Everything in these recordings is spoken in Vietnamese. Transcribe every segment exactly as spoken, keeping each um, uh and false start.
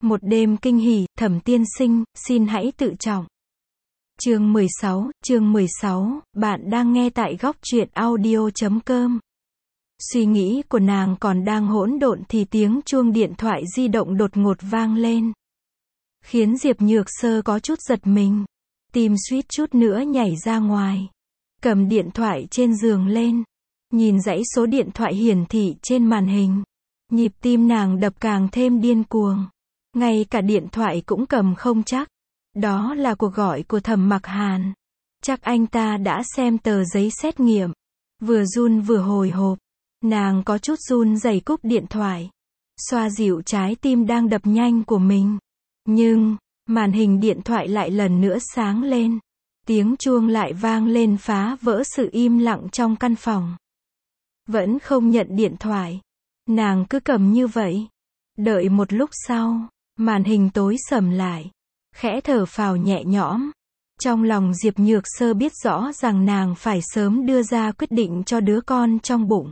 Một đêm kinh hỉ, Thẩm tiên sinh, xin hãy tự trọng. Chương mười sáu, chương mười sáu, bạn đang nghe tại góc truyện audio chấm com. Suy nghĩ của nàng còn đang hỗn độn thì tiếng chuông điện thoại di động đột ngột vang lên. Khiến Diệp Nhược Sơ có chút giật mình. Tim suýt chút nữa nhảy ra ngoài. Cầm điện thoại trên giường lên. Nhìn dãy số điện thoại hiển thị trên màn hình. Nhịp tim nàng đập càng thêm điên cuồng. Ngay cả điện thoại cũng cầm không chắc. Đó là cuộc gọi của Thẩm Mặc Hàn. Chắc anh ta đã xem tờ giấy xét nghiệm. Vừa run vừa hồi hộp. Nàng có chút run rẩy cúp điện thoại. Xoa dịu trái tim đang đập nhanh của mình. Nhưng, màn hình điện thoại lại lần nữa sáng lên. Tiếng chuông lại vang lên phá vỡ sự im lặng trong căn phòng. Vẫn không nhận điện thoại. Nàng cứ cầm như vậy. Đợi một lúc sau, màn hình tối sầm lại. Khẽ thở phào nhẹ nhõm. Trong lòng Diệp Nhược Sơ biết rõ rằng nàng phải sớm đưa ra quyết định cho đứa con trong bụng.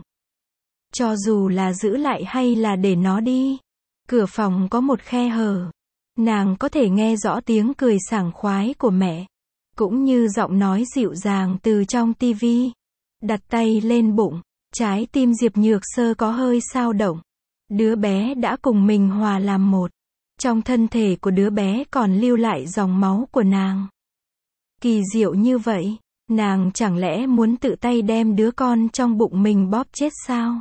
Cho dù là giữ lại hay là để nó đi. Cửa phòng có một khe hở. Nàng có thể nghe rõ tiếng cười sảng khoái của mẹ. Cũng như giọng nói dịu dàng từ trong tivi. Đặt tay lên bụng. Trái tim Diệp Nhược Sơ có hơi xao động. Đứa bé đã cùng mình hòa làm một. Trong thân thể của đứa bé còn lưu lại dòng máu của nàng. Kỳ diệu như vậy, nàng chẳng lẽ muốn tự tay đem đứa con trong bụng mình bóp chết sao?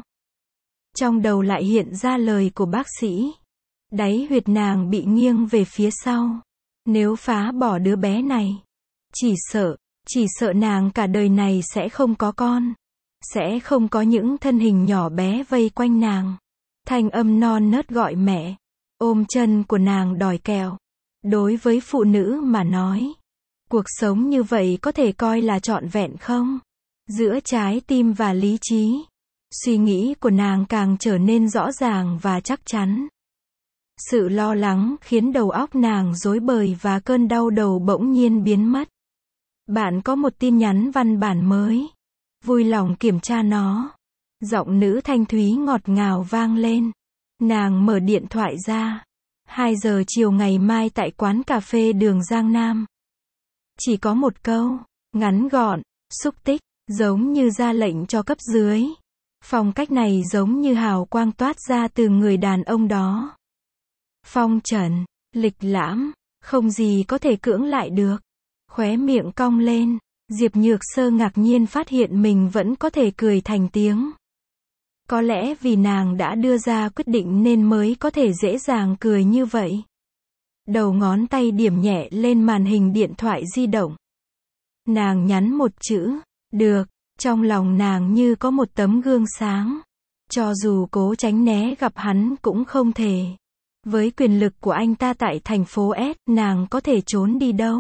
Trong đầu lại hiện ra lời của bác sĩ. Đáy huyệt nàng bị nghiêng về phía sau. Nếu phá bỏ đứa bé này, chỉ sợ, chỉ sợ nàng cả đời này sẽ không có con. Sẽ không có những thân hình nhỏ bé vây quanh nàng. Thanh âm non nớt gọi mẹ. Ôm chân của nàng đòi kẹo. Đối với phụ nữ mà nói, cuộc sống như vậy có thể coi là trọn vẹn không? Giữa trái tim và lý trí, suy nghĩ của nàng càng trở nên rõ ràng và chắc chắn. Sự lo lắng khiến đầu óc nàng rối bời và cơn đau đầu bỗng nhiên biến mất. Bạn có một tin nhắn văn bản mới. Vui lòng kiểm tra nó. Giọng nữ thanh thúy ngọt ngào vang lên. Nàng mở điện thoại ra. hai giờ chiều ngày mai tại quán cà phê đường Giang Nam. Chỉ có một câu, ngắn gọn, xúc tích, giống như ra lệnh cho cấp dưới. Phong cách này giống như hào quang toát ra từ người đàn ông đó. Phong trần, lịch lãm, không gì có thể cưỡng lại được. Khóe miệng cong lên, Diệp Nhược Sơ ngạc nhiên phát hiện mình vẫn có thể cười thành tiếng. Có lẽ vì nàng đã đưa ra quyết định nên mới có thể dễ dàng cười như vậy. Đầu ngón tay điểm nhẹ lên màn hình điện thoại di động. Nàng nhắn một chữ, được, trong lòng nàng như có một tấm gương sáng. Cho dù cố tránh né gặp hắn cũng không thể. Với quyền lực của anh ta tại thành phố S, nàng có thể trốn đi đâu?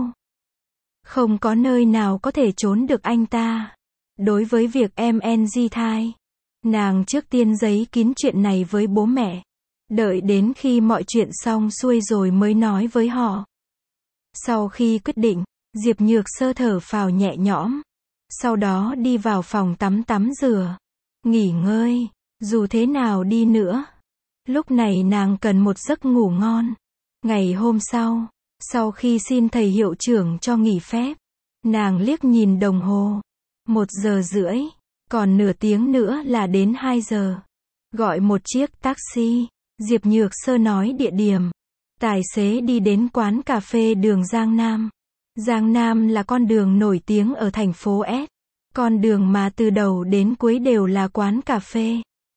Không có nơi nào có thể trốn được anh ta. Đối với việc em en giê thai, nàng trước tiên giấy kín chuyện này với bố mẹ. Đợi đến khi mọi chuyện xong xuôi rồi mới nói với họ. Sau khi quyết định, Diệp Nhược Sơ thở phào nhẹ nhõm. Sau đó đi vào phòng tắm tắm rửa. Nghỉ ngơi, dù thế nào đi nữa. Lúc này nàng cần một giấc ngủ ngon. Ngày hôm sau, sau khi xin thầy hiệu trưởng cho nghỉ phép, nàng liếc nhìn đồng hồ. Một giờ rưỡi, còn nửa tiếng nữa là đến hai giờ. Gọi một chiếc taxi. Diệp Nhược Sơ nói địa điểm. Tài xế đi đến quán cà phê đường Giang Nam. Giang Nam là con đường nổi tiếng ở thành phố S. Con đường mà từ đầu đến cuối đều là quán cà phê.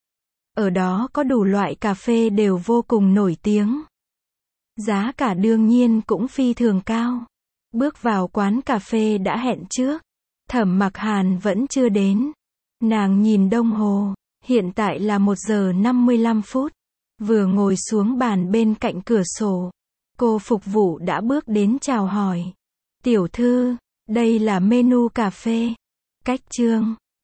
Ở đó có đủ loại cà phê đều vô cùng nổi tiếng. Giá cả đương nhiên cũng phi thường cao. Bước vào quán cà phê đã hẹn trước. Thẩm Mặc Hàn vẫn chưa đến. Nàng nhìn đồng hồ. Hiện tại là một giờ năm mươi lăm phút. Vừa ngồi xuống bàn bên cạnh cửa sổ. Cô phục vụ đã bước đến chào hỏi. Tiểu thư, đây là menu cà phê. Cách chương.